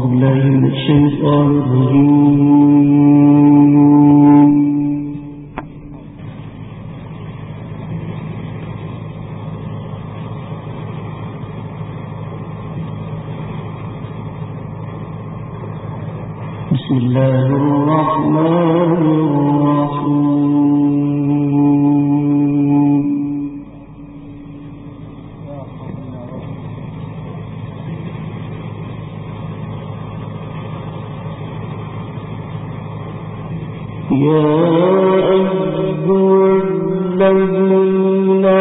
بسم الله الرحمن الرحيم يا أيها الذين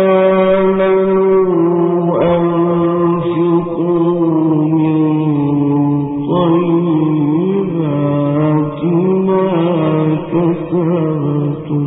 آمنوا أنفقوا من طيبات ما كسبتم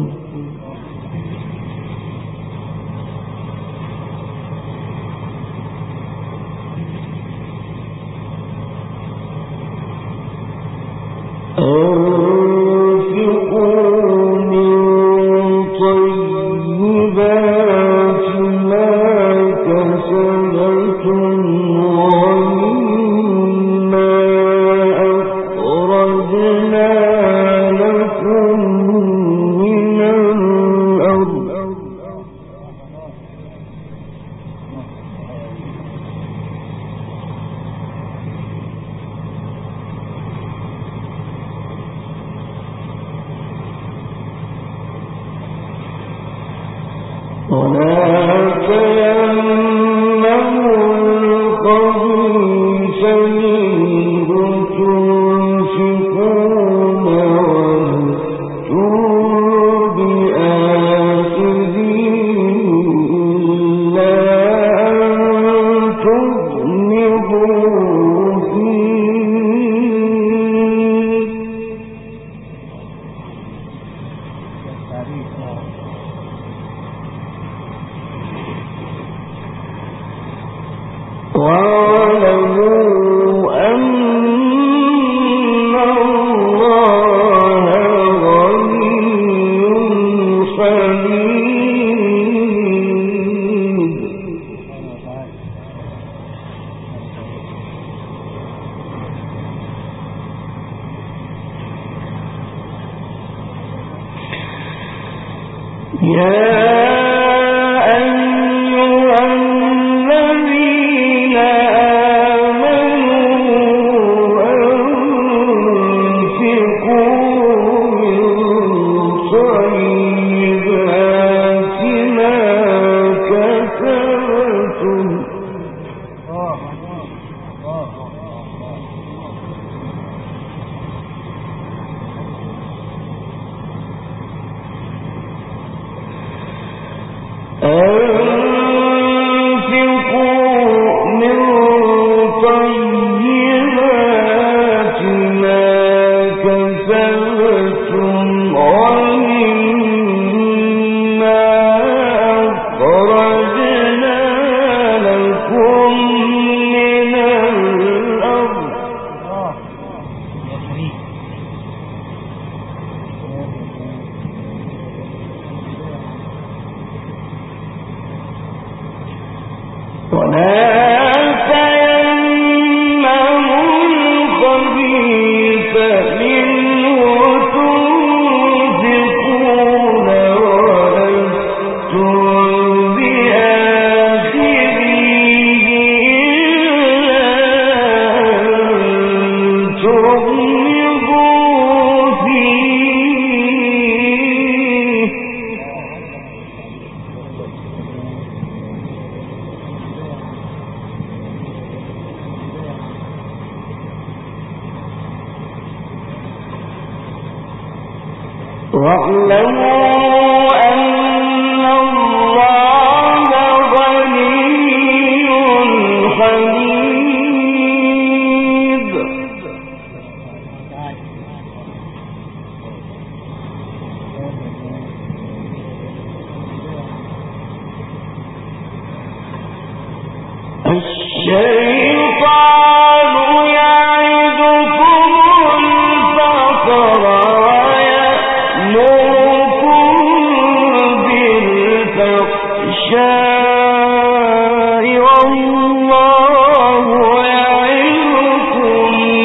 والله يعظكم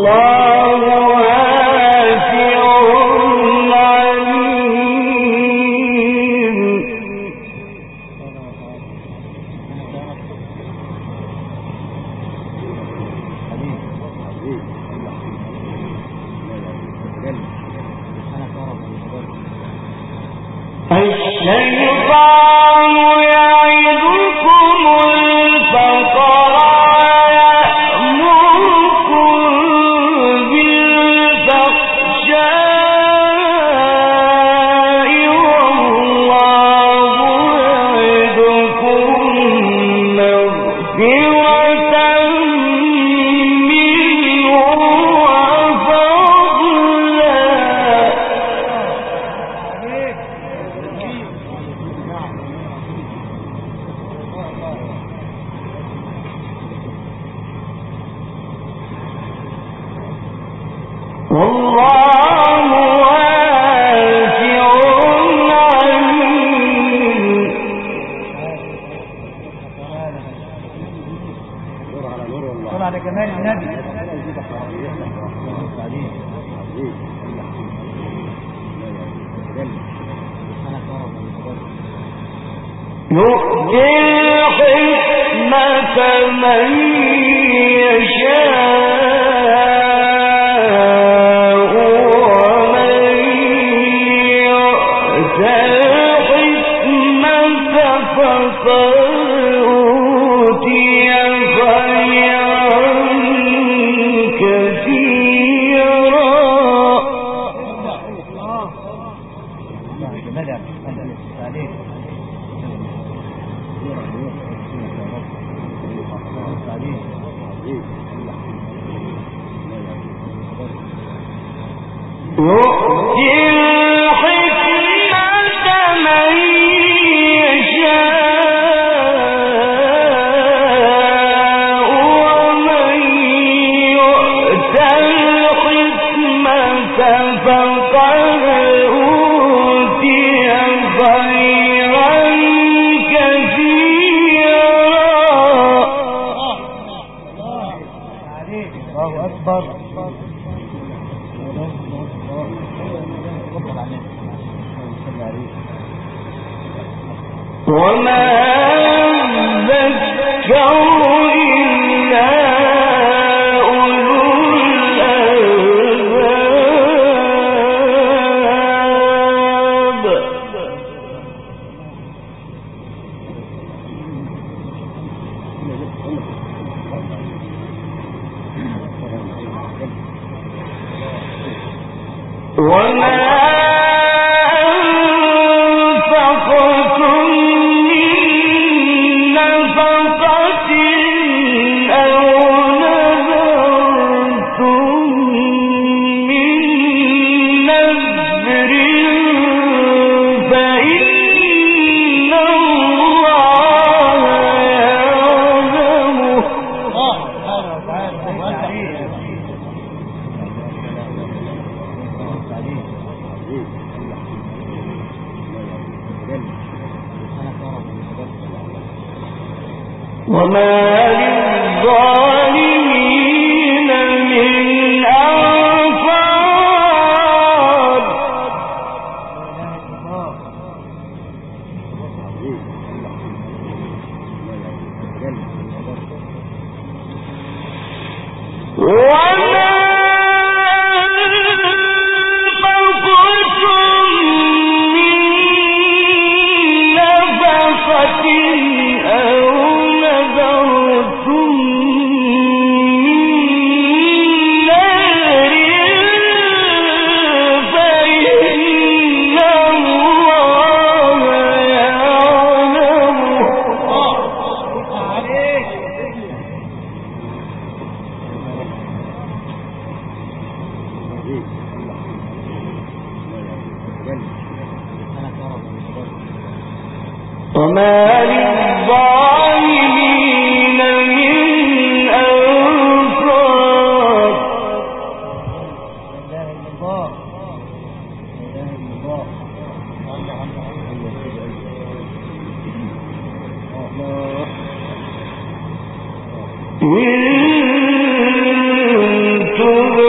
إن تبدوا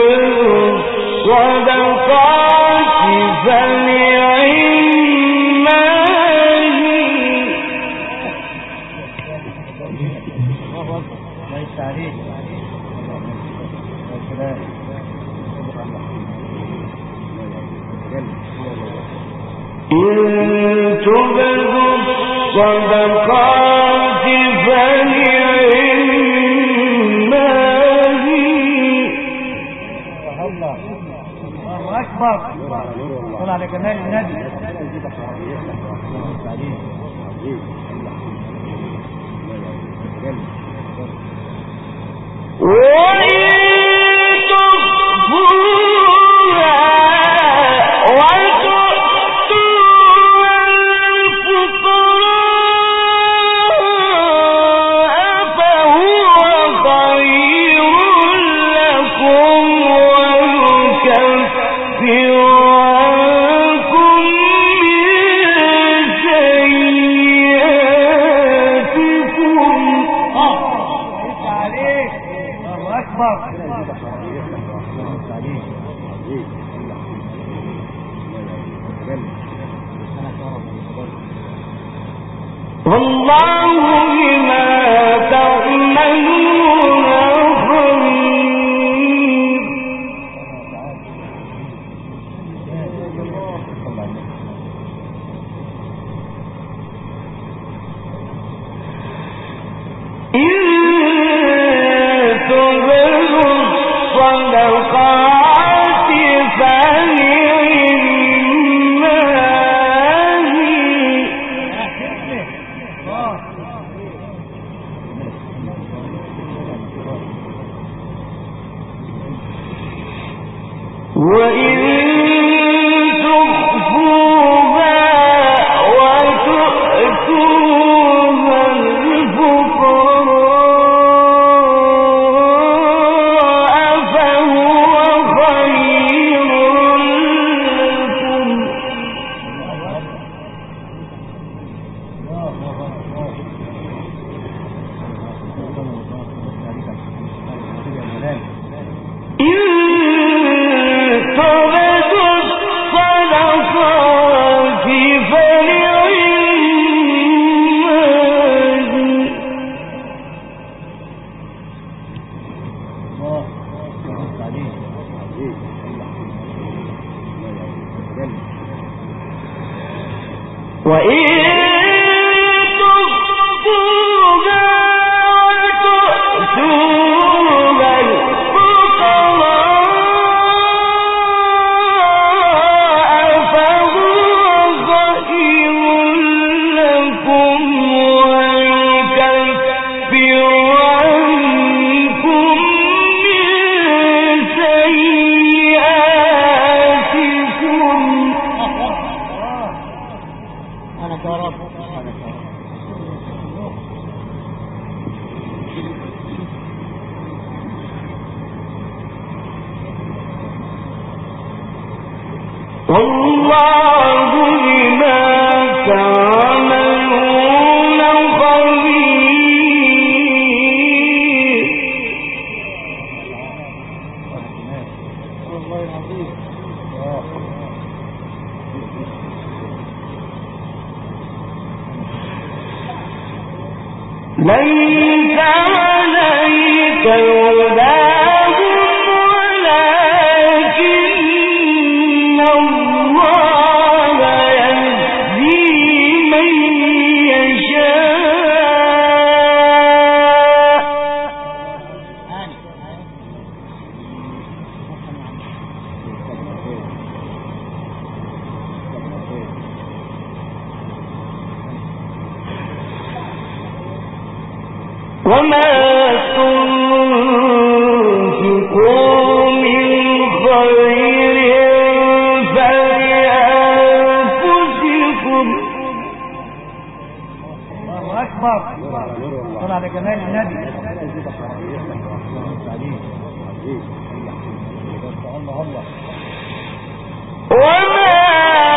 ليس عليك هداهم ولكن الله يهدي من يشاء وما تنفقوا من خير فلأنفسكم. الله أكبر. صل على جمال النبي. وما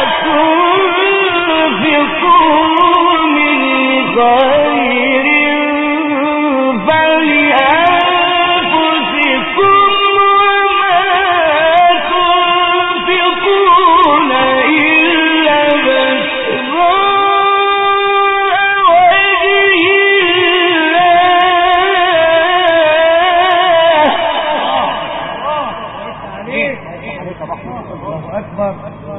تنفقوا من خير فلأنفسكم وما تنفقون أكبر.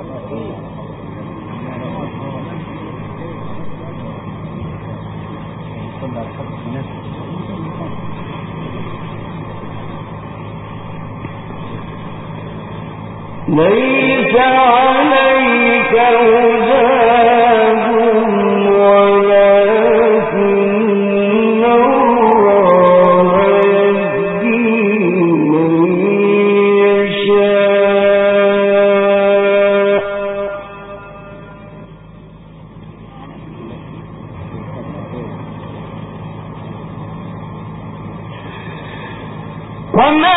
ليس عليك هداهم ولكن الله يهدي من يشاء وما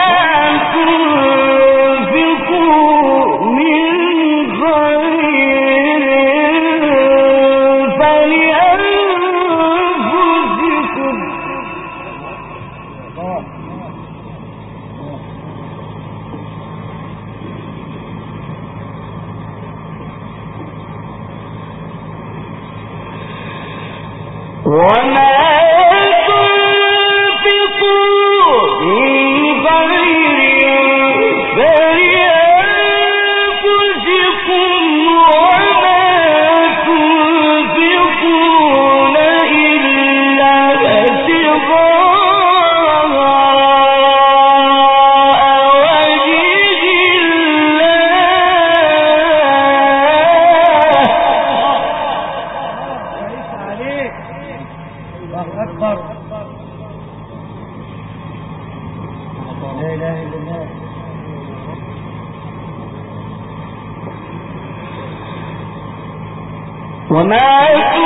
وما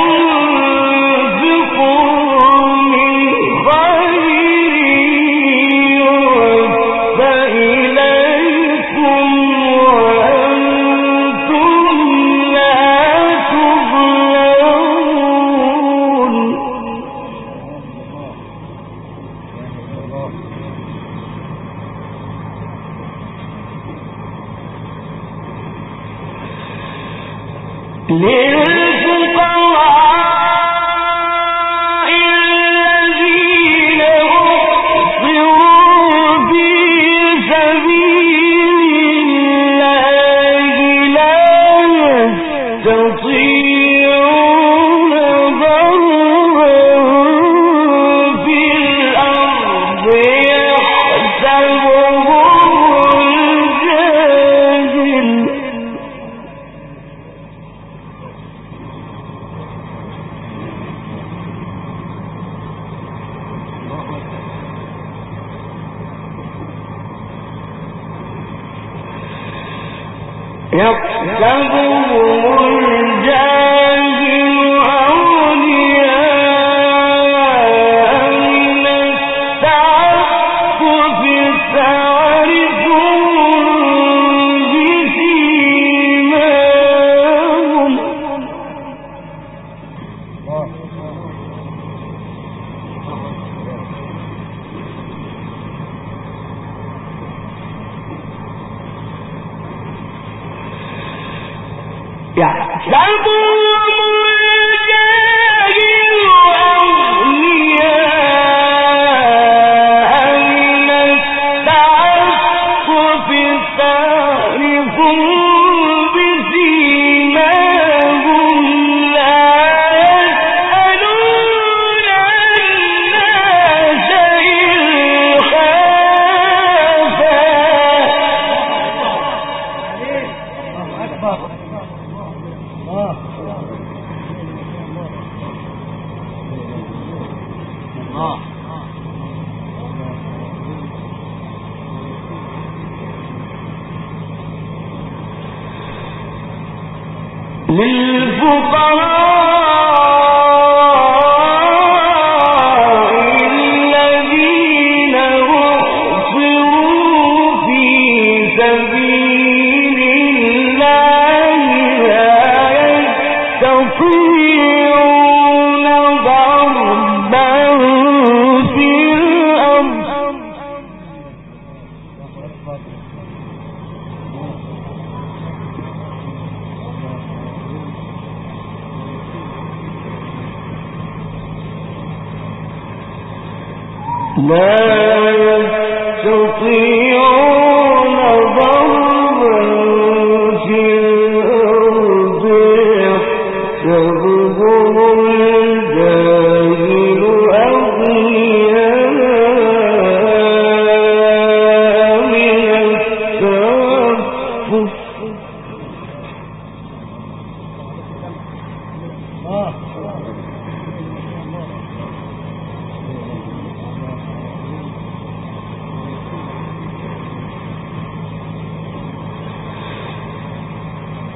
تنفقوا من خير يوفى إليكم وأنتم لا تظلمون للفقراء الذين أحصروا في سبيل الله لا يستطيعون ضربا في الأرض يحسبهم الجاهل يحسبهم الجاهل أولياء من التعفف تعرفهم بسيماهم يحسبهم الجاهل أغنياء من التعفف تعرفهم بسيماهم لا يسألون الناس إلحافا أكبر. للفقراء الذين أحصروا في سبيل الله لا يستطيعون ضربا في الأرض لا يستطيعون ضربا في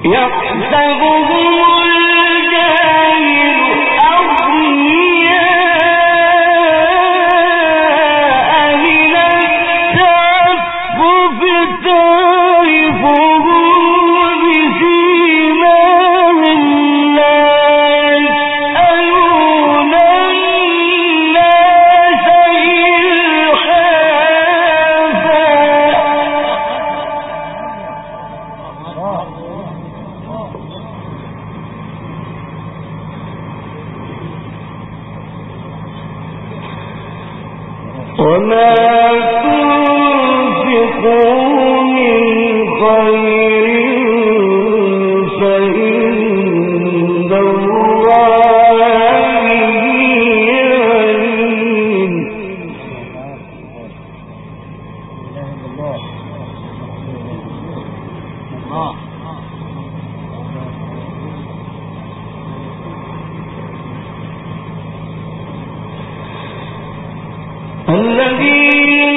الذين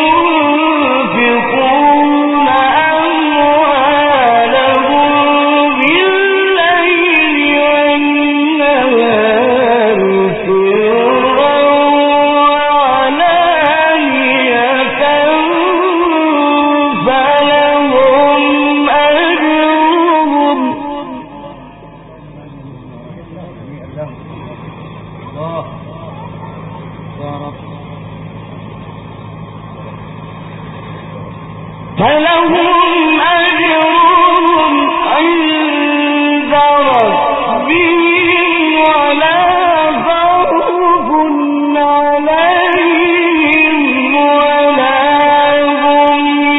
ينفقون أموالهم بالليل والنهار سرا وعلانية فلهم أجرهم عند ربهم ولا خوف عليهم ولا هم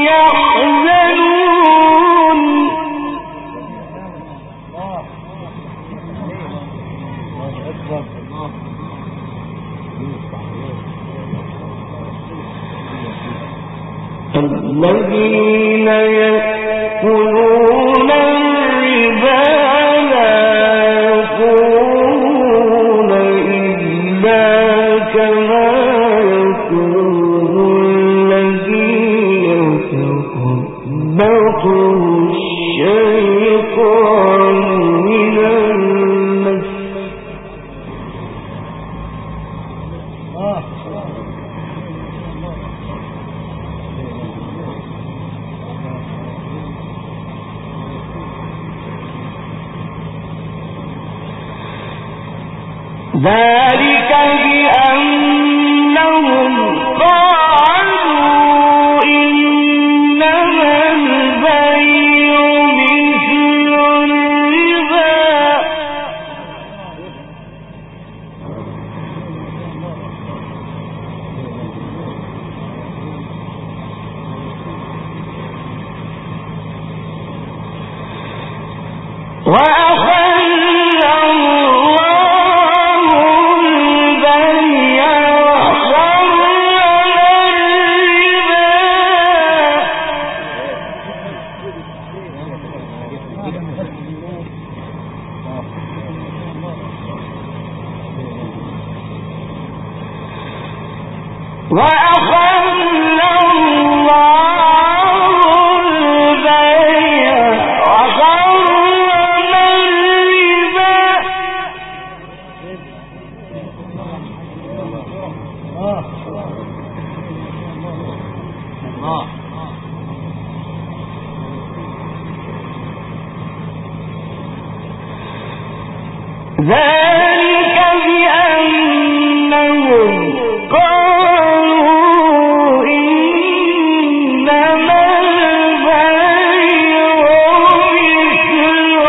يحزنون الذين يأكلون الربا لا يقومون إلا كما يقوم الذي يتخبطه الشيطان من المس ذلك بأنهم قالوا إنما البيع مثل الربا وأحل الله البيع وحرم الربا وأحل الله البيع وحرم الربا ذلك بأنهم قالوا إنما البيع مثل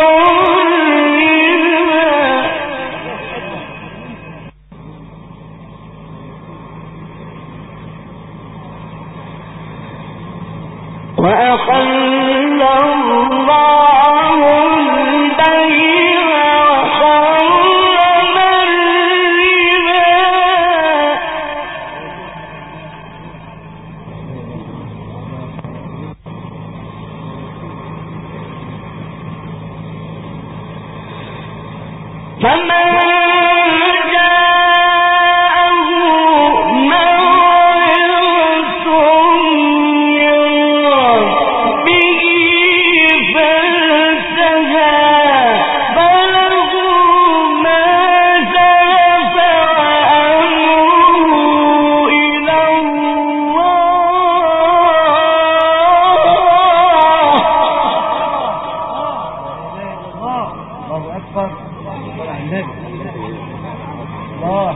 الربا وأحل الله البيع وحرم أكبر. صلى على النبي. الله.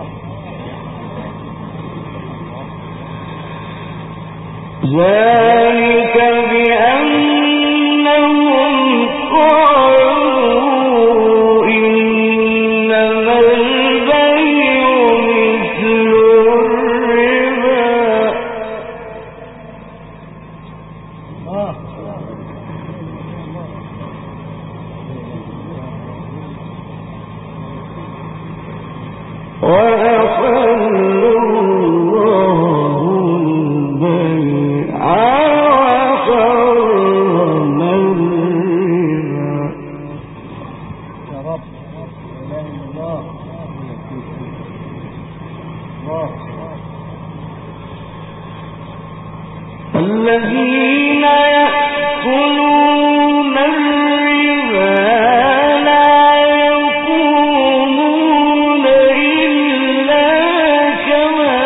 ذلك بأنهم قالوا إنما البيع مثل الربا. وأحل الله البيع وحرم الربا. يا رب. لا إله إلا الله. الله. الذين يأكلون الربا لا يقومون إلا كما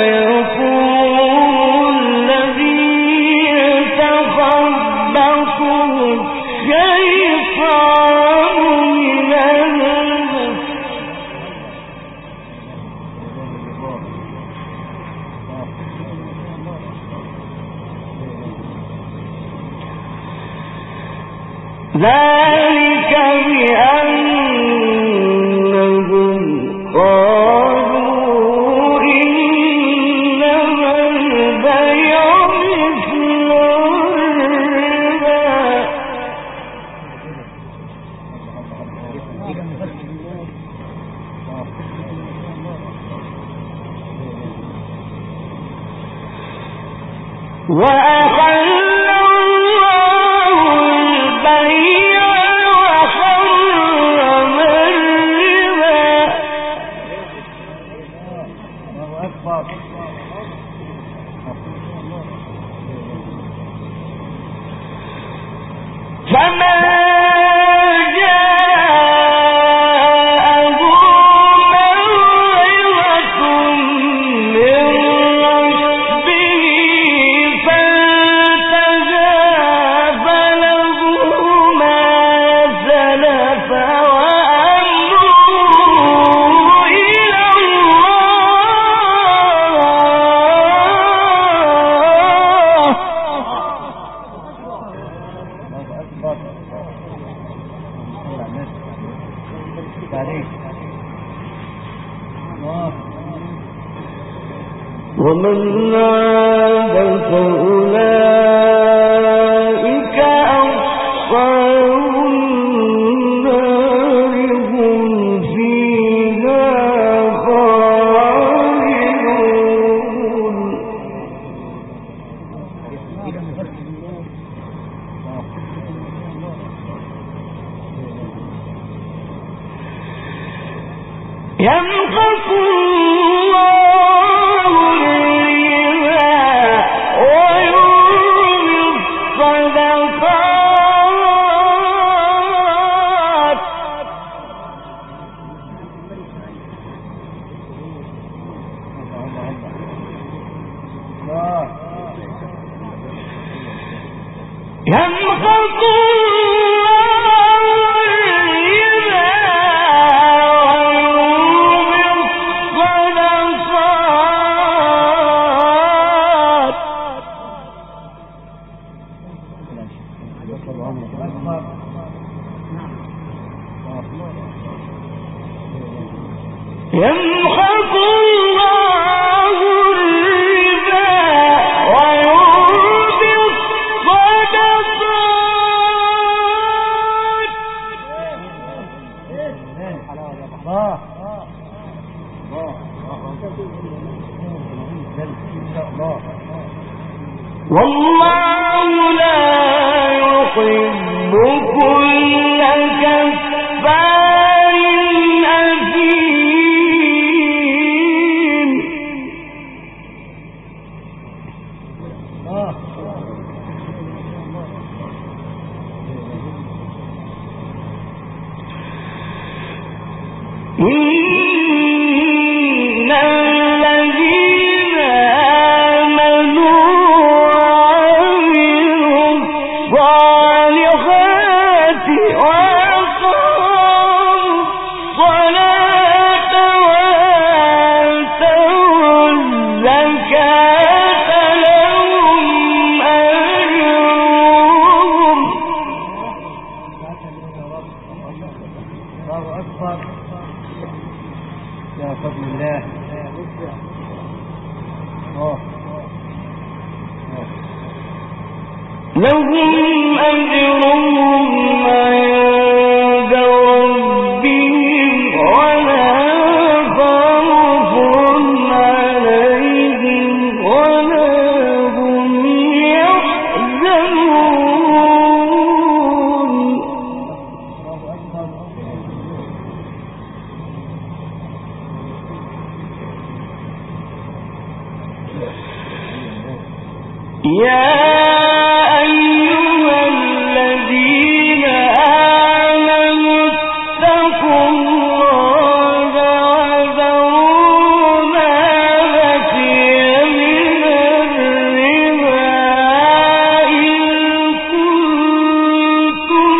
يقوم الذي يتخبطه الشيطان من المس. ذلك بأنهم قالوا إنما البيع مثل الربا. وأحل الله البيع وحرم الربا. الله أكبر. فمن جاءه موعظة من ربه فانتهى فله ما سلف وأمره إلى الله. ومن عاد فأولئك أصحاب النار هم فيها خالدون. يمحق الله الربا ويربي الصدقات. يمحق يمحق الله الربا ويربي الصدقات. الله. الله. والله لا يحب كل كفار أثيم. إن الذين آمنوا وعملوا الصالحات وأقاموا الله أكبر يا فضل الله. لهم أجرهم عند ربهم ولا خوف عليهم ولا هم يحزنون. يا أيها الذين آمنوا اتقوا الله وذروا ما بقي من الربا إن كنتم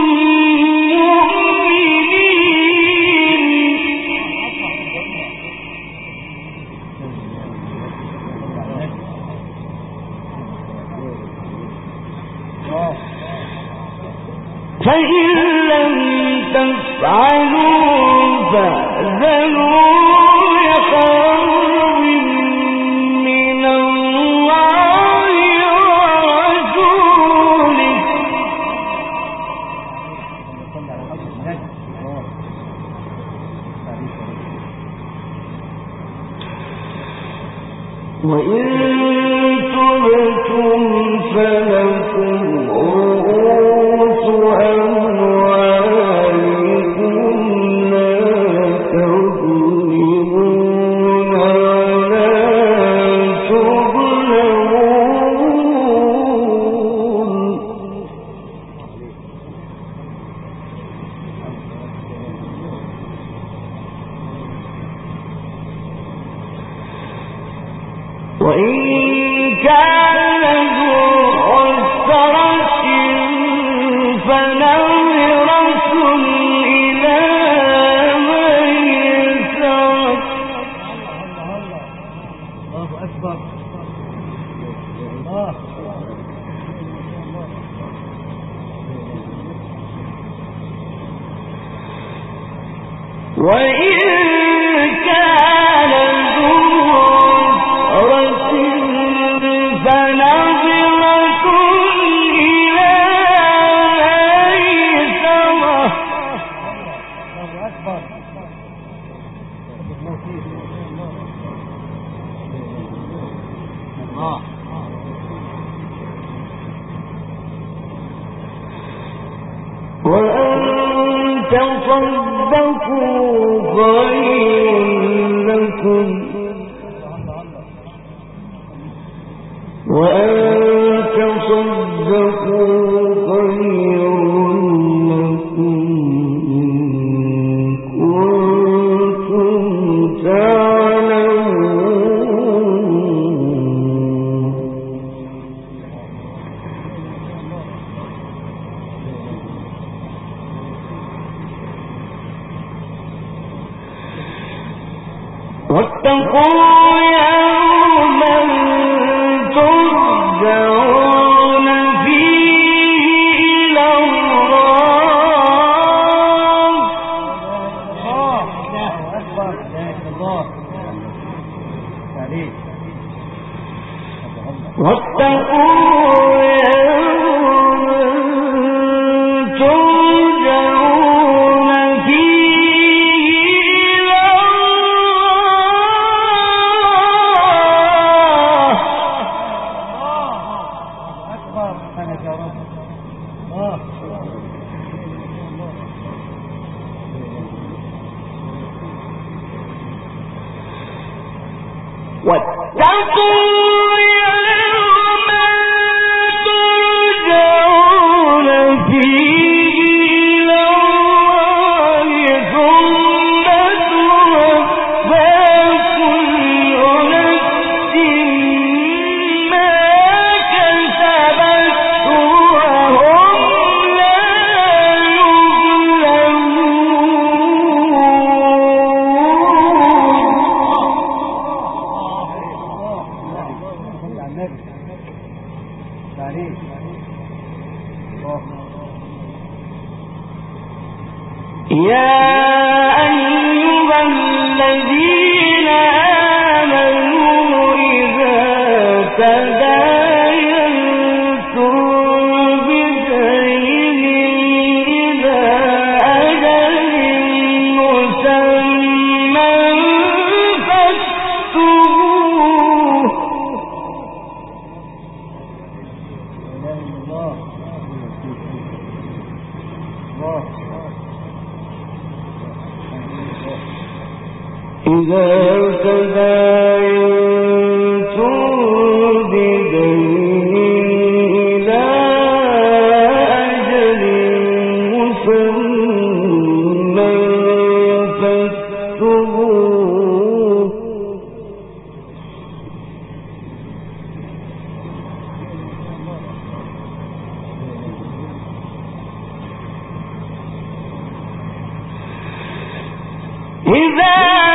فإن لم تفعلوا فأذنوا بحرب من الله ورسوله. وإن تبتم فلكم رؤوس أموالكم لا تظلمون ولا تظلمون. وإن كان ذو عسرة فنظرة إلى ميسرة. الله أكبر الله. وإن كان ذو عسرة فنظرة إلى ميسرة. الله أكبر. الله. وأن تصدقوا خير لكم وأن تصدقوا خير لكم إن كنتم تعلمون. واتقوا يوما ترجعون فيه إلى الله. الله أكبر. الله عليك. واتقوا يوما ترجعون فيه إلى الله. أكبر. سبحانك يا رب. الله. واتقوا يوما ترجعون فيه إلى الله ثم توفى كل نفس ما كسبت وهم لا يظلمون. يا الذين آمنوا إذا تداينتم بدين إلى أجل مسمى فاكتبوه. إذا تداينتم بدين إلى أجل مسمى فاكتبوه. إذا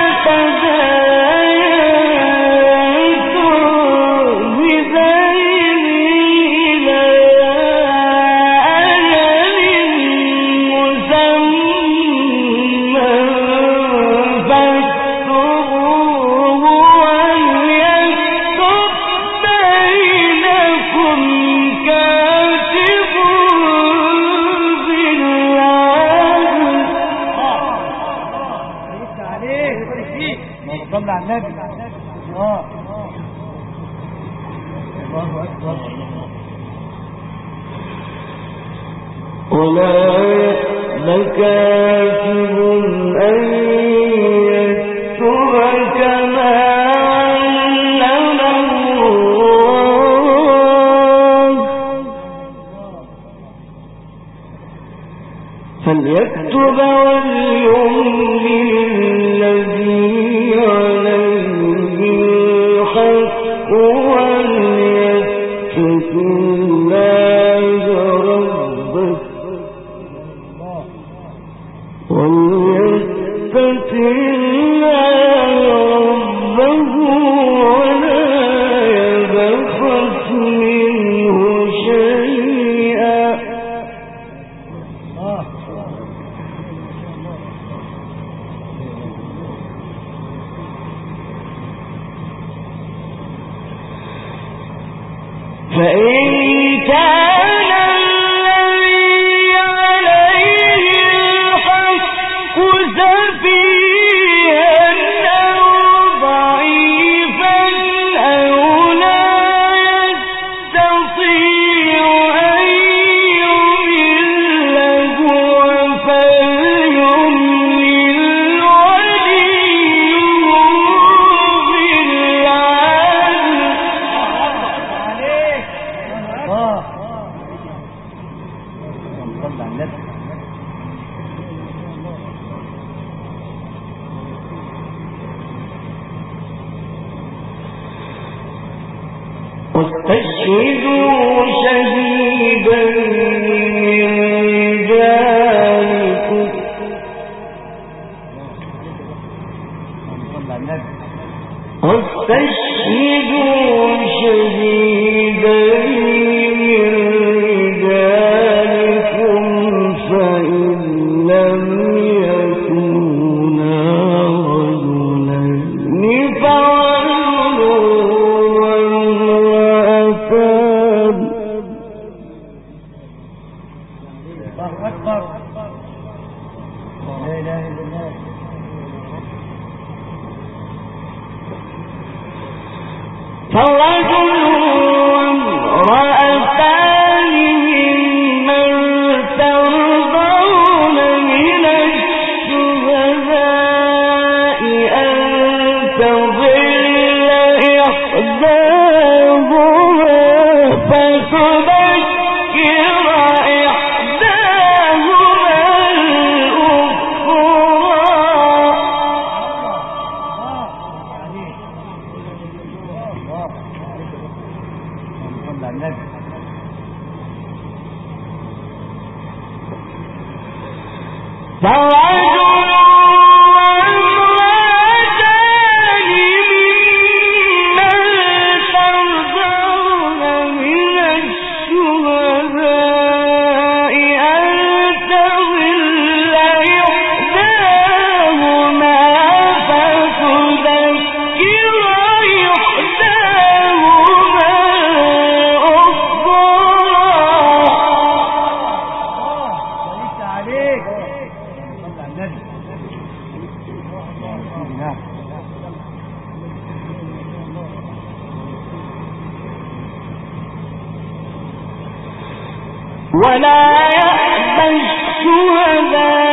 صلى على النبي. الله أكبر. ولا يأبى كاتب أن يكتب كما علمه الله فليكتب وليملل الذي عليه الحق وليتق الله ربه ولا يبخس منه شيئا. فإن كان الذي عليه الحق سفيها أو ضعيفا أو لا يستطيع أن يمل هو فليملل وليه واستشهدوا شهيدا من رجالكم فإن لم يكونا رجلين فرجل وامرأتان. الله أكبر. لا إله إلا الله. فرجل وامرأتان ممن ترضون من الشهداء أن تضل إحداهما فتذكر إحداهما ولا يأبى الشهداء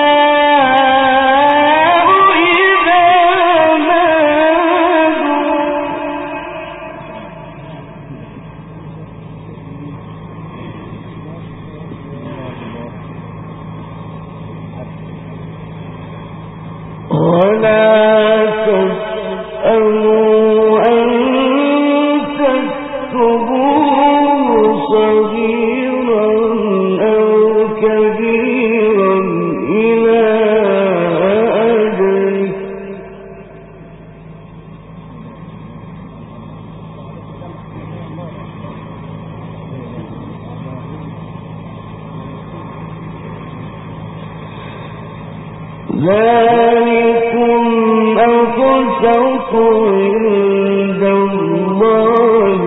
ذلكم أقسط عند الله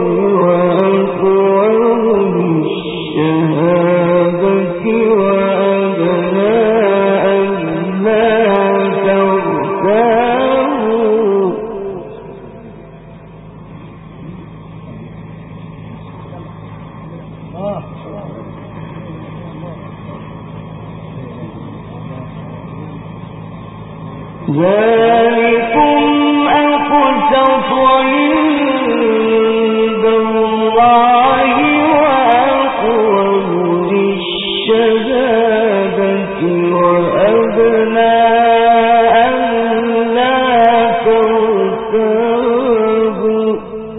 وأقوم للشهادة وأدنى ألا ترتابوا ذلكم أقسط عند الله وأقوم للشهادة وأدنى ألا ترتابوا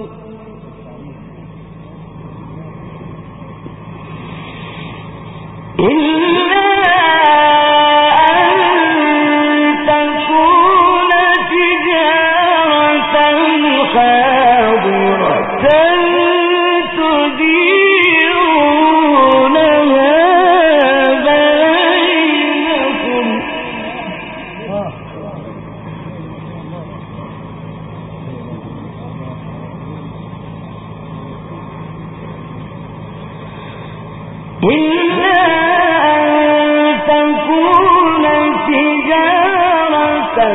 إلا أن تكون تجارة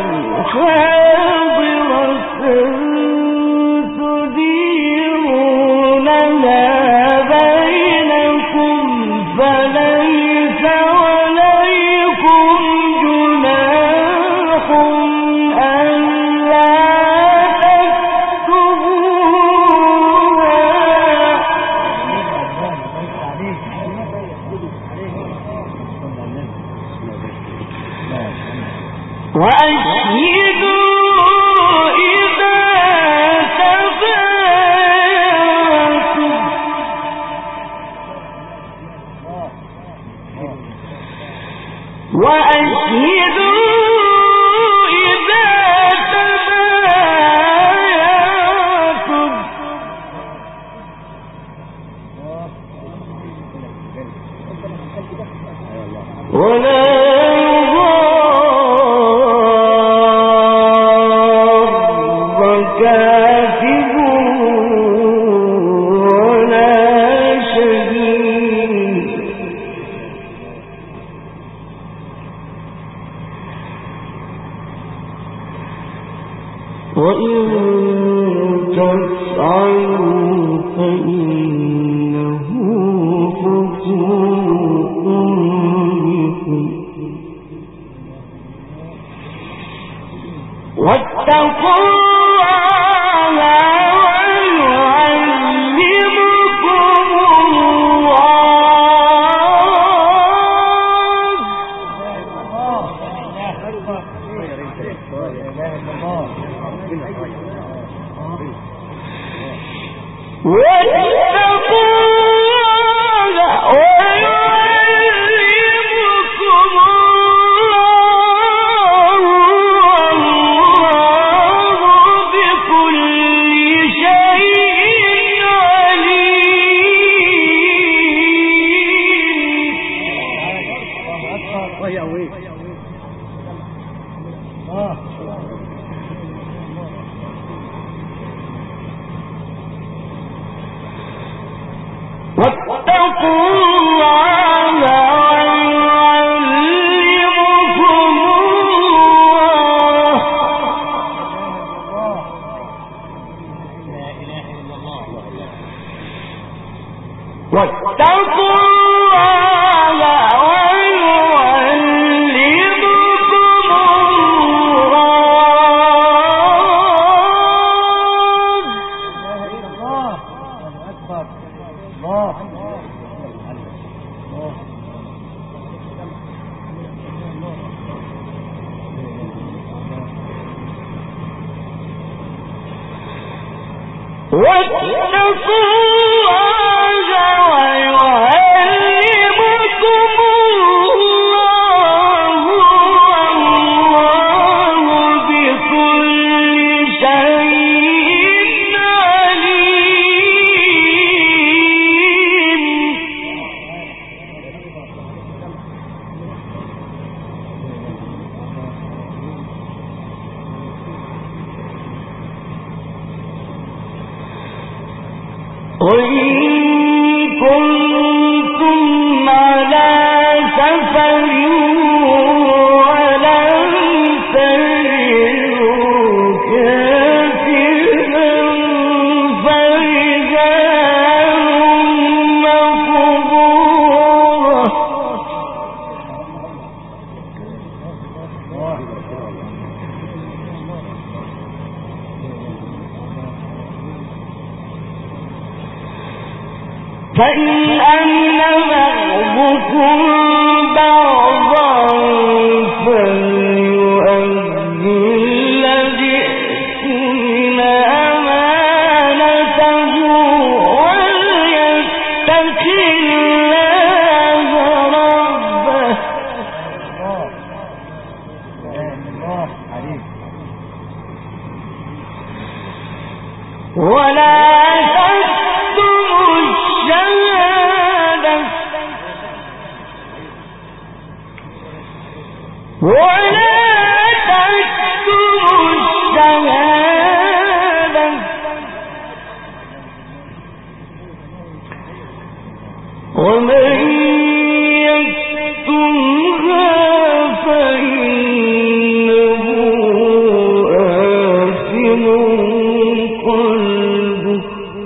حاضرة تديرونها بينكم فليس عليكم جناح ألا وأشهدوا إذا تبايعتم ولا وإن تفعلوا فإنه فسوق بكم واتقوا الله ويعلمكم واتقوا الله ويعلمكم فإن أمن بعضكم بعضا فليؤدي الذي اؤتمن أمانته وليتق الله ربه ولا تكتموا الشهادة ومن يكتمها فإنه آثم قلبه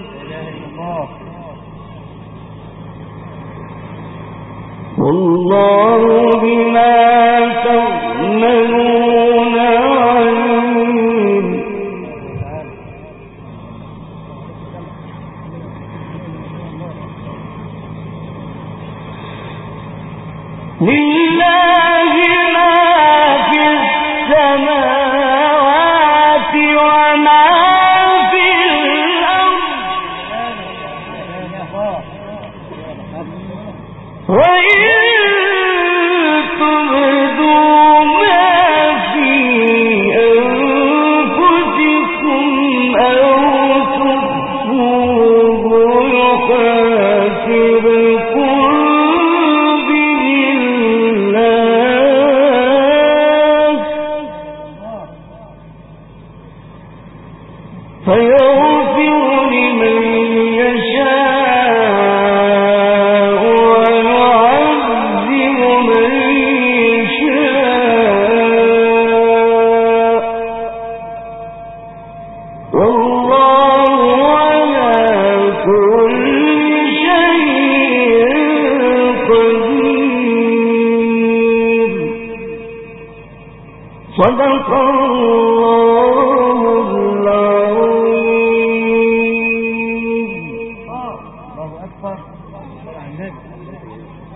والله بما تعملون عليم لله ما في السماوات وما في الأرض وإن تبدوا ما في أنفسكم أو تخفوه يحاسبكم به الله فيغفر لمن يشاء ويعذب من يشاء والله على كل شيء قدير صدق الله العظيم. الله أكبر.